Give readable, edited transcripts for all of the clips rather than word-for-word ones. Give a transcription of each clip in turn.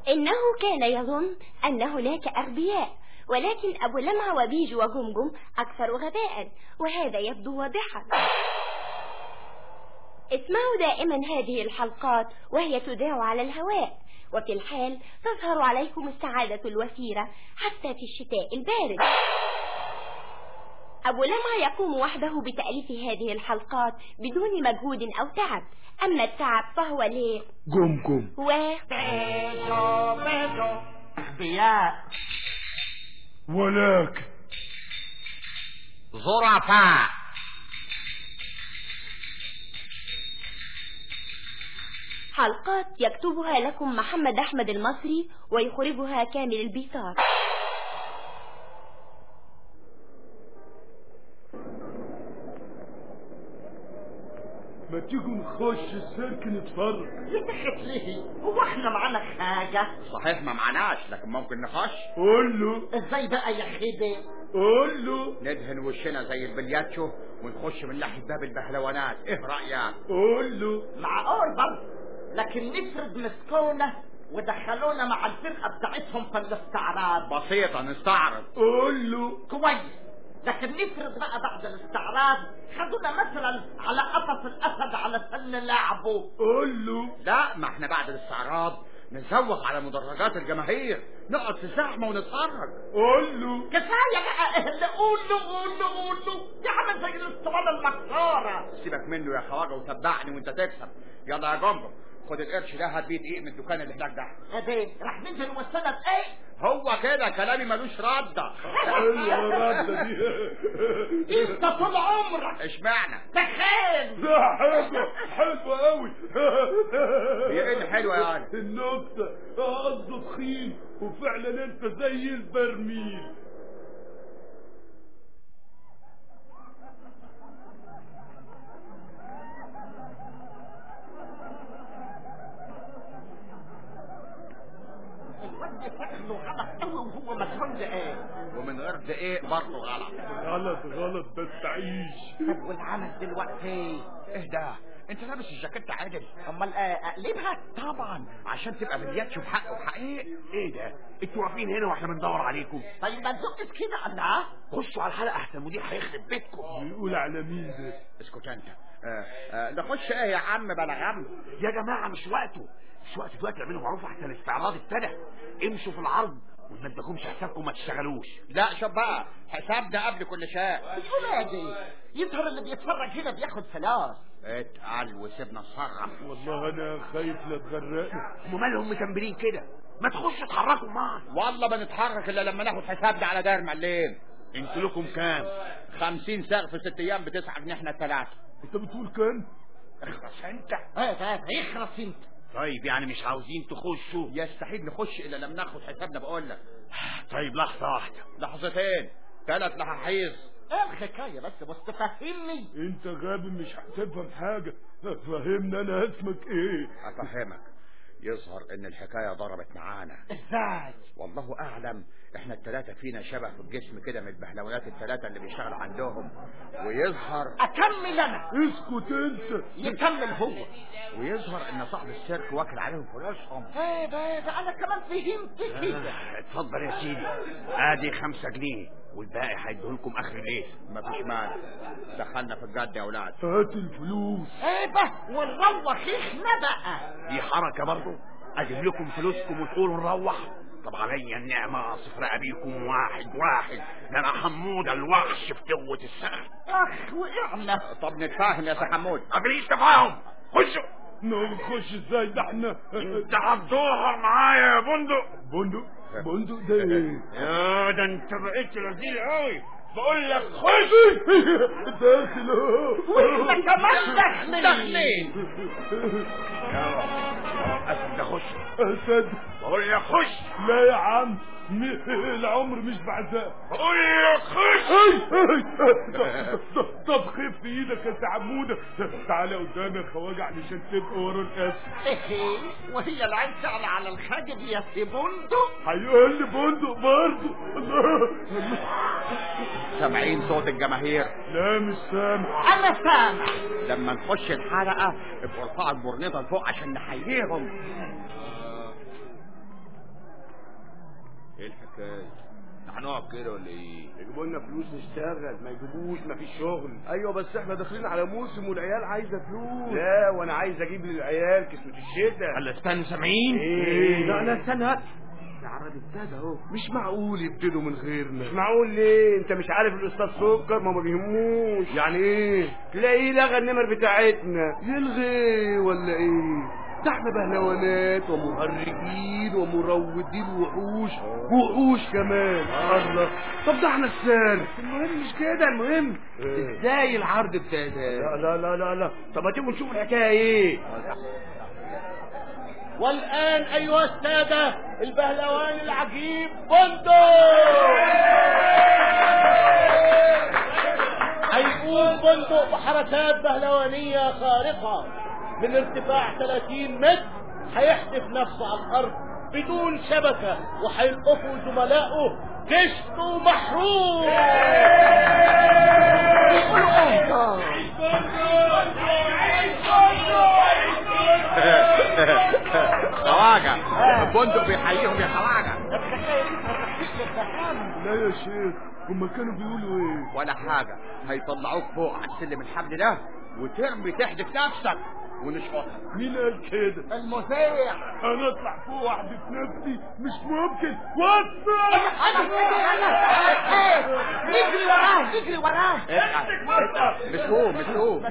إنه كان يظن أن هناك أغبياء، ولكن أبو لمعة وبيجو وجمجم أكثر غباء، وهذا يبدو واضحا. اسمعوا دائما هذه الحلقات وهي تذاع على الهواء، وفي الحال تظهر عليكم السعادة الوفيرة حتى في الشتاء البارد. أبو لمعة يقوم وحده بتأليف هذه الحلقات بدون مجهود أو تعب، أما التعب فهو ليه جمجم بيجو أغبياء ولكن ظرفاء. حلقات يكتبها لكم محمد أحمد المصري ويخرجها كامل البيطار. ما تيجوا نخش السيرك نتفرج. يتخت ليه؟ هو احنا معانا حاجة؟ صحيح ما معناش، لكن ممكن نخش. قول له. ازاي بقى يا خيبي؟ قول له. ندهن وشنا زي البلياتشو ونخش من ناحية باب البهلوانات، ايه رأيك؟ قول له. معقول برضه، لكن نفرض مسكونا ودخلونا مع الفرقة بتاعتهم في الاستعراض. بسيطة نستعرض. قول له. كويس، لكن نفرض بقى بعد الاستعراض خدونا مثلا على قفص الاسد علشان نلعبه. قول له. لا، ما احنا بعد الاستعراض نزوغ على مدرجات الجماهير، نقعد في زحمة ونتفرج. قول له. كفاية بقى اهل. قول له دي عامل زي الاسطوانة المكسورة. سيبك منه يا خواجة وتبعني وانت تكسب. يلا يا جمجم، خد القرش ده هات بيه دقيق من الدكان اللي هناك ده. ايه راح ننزل وسطنا بايه؟ هو كده كلامي ملوش ردة. حلوة الردة دي. انت طول عمرك اشمعنى؟ تخيل. ده حلوة قوي. هي ايه اللي حلوة يعني؟ النكتة قصده تخين وفعلا انت زي البرميل. شكله غلط قوي وهو مشغول بايه؟ ومن غير دقيق برضه غلط. غلط بس تعيش. طب والعمل دلوقتي ايه ده؟ انت لابس الجاكيت عادل؟ امال اقلبها؟ طبعا عشان تبقى بلياتشو بحق وحقيقي. ايه ده؟ انتوا واقفين هنا واحنا بندور عليكم. طيب ما تزقش كده الله. خشوا على الحلقه احسن المدير هيخرب بيتكم. بيقول على مين ده؟ اسكت انت. نخش ايه يا عم بلا غم؟ يا جماعه مش وقته دلوقتي، اعملوا معروف احسن الاستعراض ابتدى. امشوا في العرض وما تدكمش حسابكم ما تشتغلوش. لا شوف بقى، حساب ده قبل كل شيء. بتقول ايه دي؟ يظهر اللي بيتفرج هنا بياخد فلوس. اتقل وسيبنا نصرف. والله انا خايف لا تغرقنا. هم مالهم مكمبرين كده؟ ما تخشوا اتحركوا معانا. والله ما نتحرك الا لما ناخد حساب ده على داير مليم. انتوا لكم كام؟ 50 ساغ في 6 ايام ب9 جنيه احنا الثلاثه. انت بتقول كام؟ اخرس انت. ايه اخرس انت. طيب يعني مش عاوزين تخشوا؟ يستحيل نخش الا لما ناخد حسابنا بقول لك. طيب لحظه واحده. لحظتين 3 لحاحيظ. ايه الحكايه بس تفهمني. انت غبي مش هتفهم حاجه. فهمنا انا اسمك ايه؟ افهمك. يظهر ان الحكايه ضربت معانا. ازاي؟ والله اعلم. احنا الثلاثه فينا شبه في الجسم كده من البهلوانات الثلاثه اللي بيشتغلوا عندهم. ويظهر اكمل انا. اسكت انت. يكمل هو. ويظهر ان صاحب السيرك واكل عليهم فلوسهم. ده انا كمان فهمت كده. اتفضل يا سيدي، ادي 5 جنيه والباقي هيديهولكم اخر الليل. مفيش مانع، دخلنا في الجد يا اولاد. هات الفلوس. ونروح احنا بقى. دي حركه برضه، اجيب لكم فلوسكم وتقولوا نروح. طب عليا النعمه صفر ابيكم واحد ده انا حموده الوحش في توه السنه. اخ وقعنا. طب نتفاهم يا سي حمود. مفيش تفاهم. خشوا. نخش ازاي ده احنا؟ انت هتدور معايا يا بندق ده ايه؟ يا ده انت بقيت رزيل قوي. بقول لك خش. داخل اهو. واحنا كمان داخلين. اسد ده خش. اسد. بقول لك خش. لا يا عم العمر مش بعزاء. بقول لك خش. طب خف ايدك يا عموده. تعالى قدامي يا خواجه علشان تبقى ورا الاسد. وهي العين تعلى على الخاجب يا سي بندق. هيقول لي بندق برضه. سامعين صوت الجماهير؟ لا مش سامع. انا سامع. لما نخش الحلقه ابقوا ارفعوا البورنيطه لفوق عشان نحييهم. ايه الحكايه؟ هنقعد كده ولا ايه؟ يجيبوا لنا فلوس نشتغل، ما يجيبوش مفيش شغل. ايوه بس احنا داخلين على موسم والعيال عايزه فلوس. لا وانا عايز اجيب للعيال كسوة الشتاء. هلا استنوا سامعين؟ ايه؟ لا استنى يا عرب ابتدى اهو. مش معقول يبتدوا من غيرنا. مش معقول ليه؟ انت مش عارف الاستاذ سكر ما بيهموش. يعني ايه؟ تلاقيه لغى النمر بتاعتنا. يلغي ولا ايه؟ ده احنا بهلوانات ومهرجين ومروضين وحوش كمان. الله، طب ده احنا السالك. المهم مش كده، المهم ازاي العرض ابتدى. لا طب ما تيجوا نشوف الحكايه ايه. والآن أيها السادة البهلوان العجيب بندق هيقوم بندق بحركات بهلوانية خارقة من ارتفاع 30 متر. هيحدف نفسه على الأرض بدون شبكة وهيلقفوا زملائه كشف ومحروم. خواجة البندق بيحييهم يا خواجة. لا يا شيخ هما كانوا بيقولوا ايه؟ ولا حاجة، هيطلعوك فوق على السلم الحبل ده وترمي تحدف نفسك ونشقطها. مين قال كده؟ المذيع. انا اطلع فوق واحدف نفسي؟ مش ممكن. وصل نجري وراه مش هو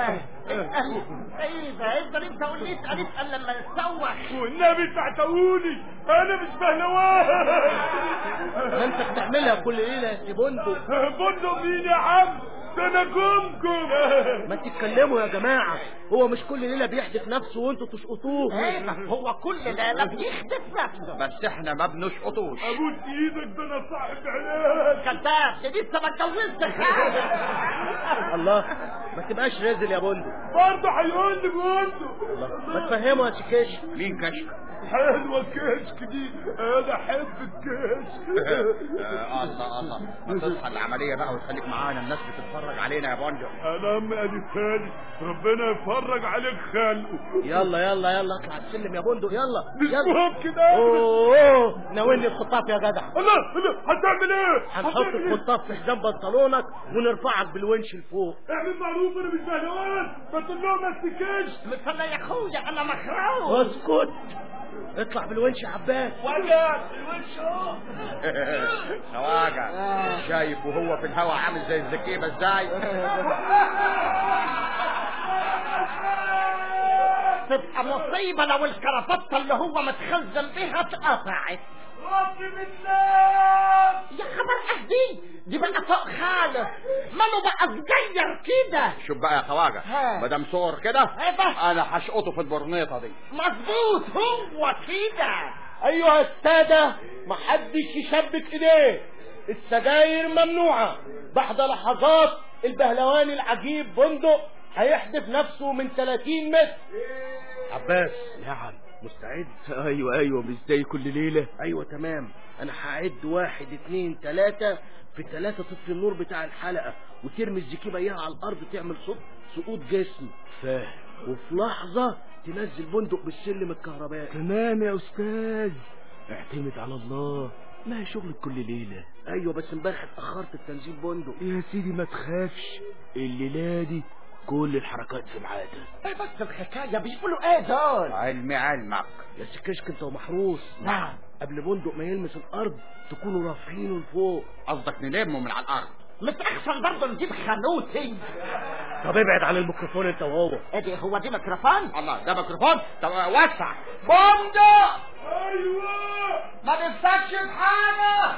ايه ده؟ انت قول لي اسال لما نتسوح. والنبي تعتقوني انا مش بهلوان. انت بتعملها كل ليله يا بندق. بندق مين يا عم؟ ده انا كمكم. ما تتكلموا يا جماعه، هو مش كل ليله بيحدف نفسه وانتوا تشقطوه. هو كل ليله بيحدف نفسه بس احنا ما بنشقطوش. ابوس ايدك ده انا صاحب علاج. كذاب، ده لسه ما اتجوزتش. الله، ما تبقاش رازل يا بندق. برضه هيقول لي بندق. ما تفهمه يا شكاش. مين كشك؟ حلوه الكشك دي، انا احب الكشك. الله ما تصحى العمليه بقى وتخليك معانا، الناس بتتفرج علينا يا بندق. انا امي قالتها لي ربنا يفرج عليك خلقه. يلا اطلع السلم يا بندق. يلا مش ممكن. اوه ناولني الخطاف يا جدع. الله هتعمل ايه؟ هنحط الخطاف في حزام بنطلونك ونرفعك بالونش لفوق. اعمل معروف انا مش بهلوان. ما تقول لهم ما تسكتش. مثلا يا اخويا انا مخروق. اسكت، اطلع بالونش يا عباس. وجع الونش اهو. خواجة شايف وهو في الهوا عامل زي الزكيبة ازاي؟ تبقى مصيبة لو الكرافتة اللي هو متخزن بيها اتقطعت. رب بالله يا خبر اهدي، دي بقى فوق خالص، ماله بقى صغير كده. شوف بقى يا خواجة، مدام صور كده ايه انا هشقطه في البرنيطة دي. مظبوط هو كده. ايها السادة محدش يشبك ايديه، السجاير ممنوعة. بعد لحظات البهلوان العجيب بندق هيحدف نفسه من 30 متر. عباس. نعم مستعد؟ ايوه مش زي كل ليلة. ايوه تمام، انا هعد 1 2 3، في 3 تطفي النور بتاع الحلقة وترمي الزكيبة اياها على الارض تعمل صوت سقوط جسم. فاهم. وفي لحظة تنزل بندق بالسلم الكهربائي. تمام يا استاذ، اعتمد على الله، ما هي شغل كل ليلة. ايوه بس امبارح اتأخرت التنزيل بندق. يا سيدي ما تخافش، الليلة دي كل الحركات في ميعادها. ايه بس الحكاية بيقولوا ايه دول؟ علمك يا سكشك انت ومحروس. نعم. قبل بندق ما يلمس الارض تكونوا رافعينه لفوق. قصدك نلمه من على الارض؟ مش احسن برضه نجيب خانوتي؟ طب ابعد عن الميكروفون انت وهو. ادي هو دي ميكروفون؟ الله ده ميكروفون. طب وسع. بندق ايوه ما نفسكش في حاجة.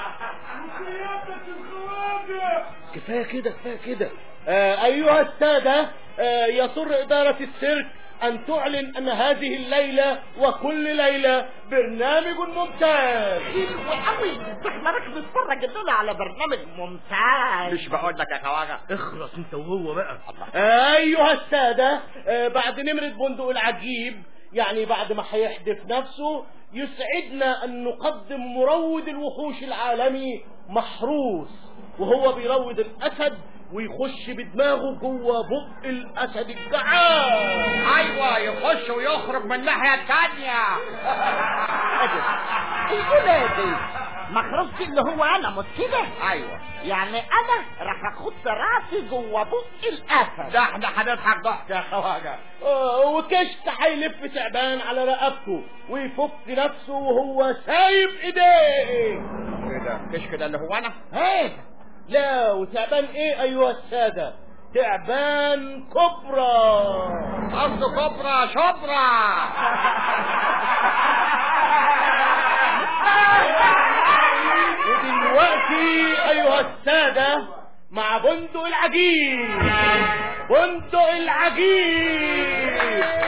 وسيادتك الخواجة. كفاية كده. ايها السادة، يسر ادارة السيرك ان تعلن ان هذه الليلة وكل ليلة برنامج ممتاز. حلو قوي، احنا رايح نتفرج الليلة على برنامج ممتاز. مش بقول لك يا خواجة؟ اخلص انت وهو بقى. ايها السادة، بعد نمرة بندق العجيب، يعني بعد ما هيحدف نفسه، يسعدنا ان نقدم مروض الوحوش العالمي محروس، وهو بيروض الاسد ويخش بدماغه جوه بق الاسد الجعان. ايوه يخش ويخرج من الناحيه الثانيه. ايه دي؟ مخرجتي اللي هو انا مش كده؟ ايوه يعني انا راح اخد راسي جوه بق الاسد. ده احنا هنضحك ضحك يا خواجه. وكشك هيلف تعبان على رقبته ويفك نفسه وهو سايب ايديه. ايه ده كشك ده اللي هو انا؟ ايه لا وتعبان ايه ايها السادة؟ تعبان كبرى. قصده كبرى شبرى. ودلوقتي ايها السادة مع بندق العجيب. بندق العجيب.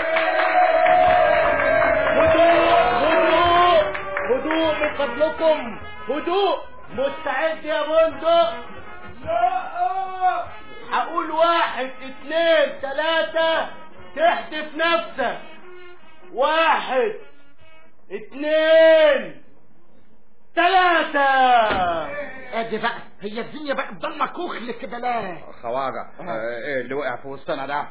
هدوء من فضلكم، هدوء. مستعد يا بندق؟ لا. هقول 1 2 3 تحدف نفسك. 1 2 3. ادي بقى هي الدنيا بقى ضلمه كخل كده. لا خواجه ايه اللي وقع في وسطنا ده؟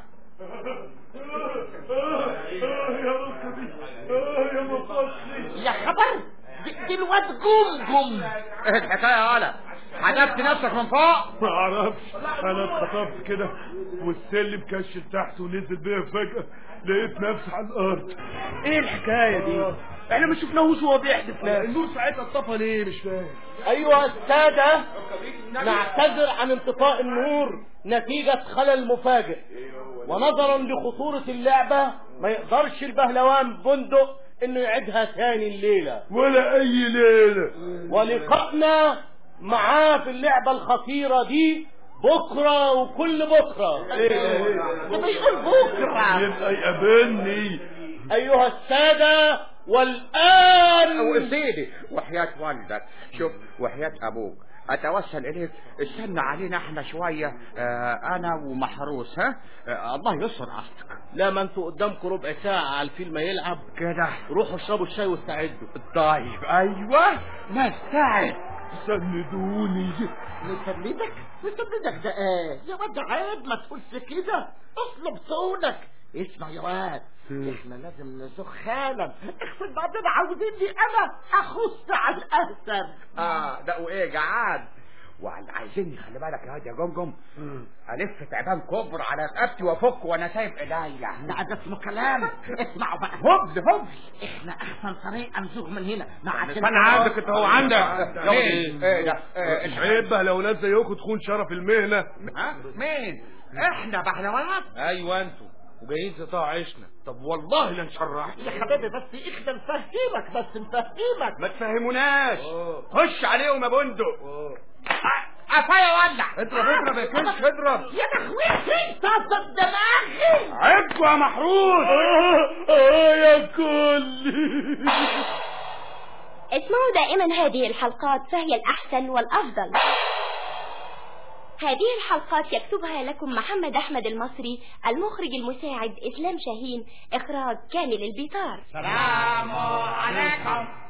يا ركبي يا مفصلي. يا خبر دي الواد جم. ايه الحكايه يا ولا؟ حدفت نفسك من فوق؟ ما اعرفش، انا اتخطفت كده والسلم كشف تحت ونزل بيا فجأة لقيت نفسي على الارض. ايه الحكاية دي؟ احنا ما شفناهوش وهو بيحدف نفسه. النور ساعتها اتطفى ليه مش فاهم. ايها السادة نعتذر عن انطفاء النور نتيجة خلل مفاجئ، ونظرا لخطورة اللعبة ما يقدرش البهلوان بندق انه يعيدها تاني الليلة ولا اي ليلة. ولقائنا معاه في اللعبة الخطيرة دي بكرة وكل بكرة. ده بيقول بكره يبقى يقابلني. ايها السادة والان وسيدي وحياة والدك، شوف وحياة ابوك اتوسل اليك استنى علينا احنا شوية انا ومحروس. ها الله يستر قصدك. لا ما انتوا قدامكم ربع ساعة على الفيلم ما يلعب كده روحوا اشربوا الشاي واستعدوا. طيب ايوه نستعد. سندوني. نسندك ده ايه يا واد؟ عيب ما تقولش كده، اطلب صونك. اسمع يا واد احنا لازم نزوخ حالا. احسن بعدين عاوزيني انا اخص على الاسد. ده وايه جعان وعلى عايزيني خلي بالك يا واد يا جمجم الف تعبان كبر على رقبتي وافك وانا سايب ايديا. ده اسمه كلام. اسمعوا بقى هبل احنا احسن طريقه نزوغ من هنا مع انا عندك انت هو عندك. مين؟ ايه ده؟ عيب بقى لو ناس زيكم تخون شرف المهنة. مين؟ احنا بحلوانات؟ ايوه انتوا وجايين تقطعوا عيشنا. طب والله لنشرح يا حبيبي بس احنا نفهمك. ما تفهموناش. خش عليهم يا بندق. قفايا ولع. اضرب يا كش اضرب. يا تخويفي طاطا دماغي. عيبكوا يا محروس. يا كل. اسمعوا دائما هذه الحلقات فهي الأحسن والأفضل. هذه الحلقات يكتبها لكم محمد أحمد المصري، المخرج المساعد إسلام شاهين، إخراج كامل البيطار. سلام عليكم.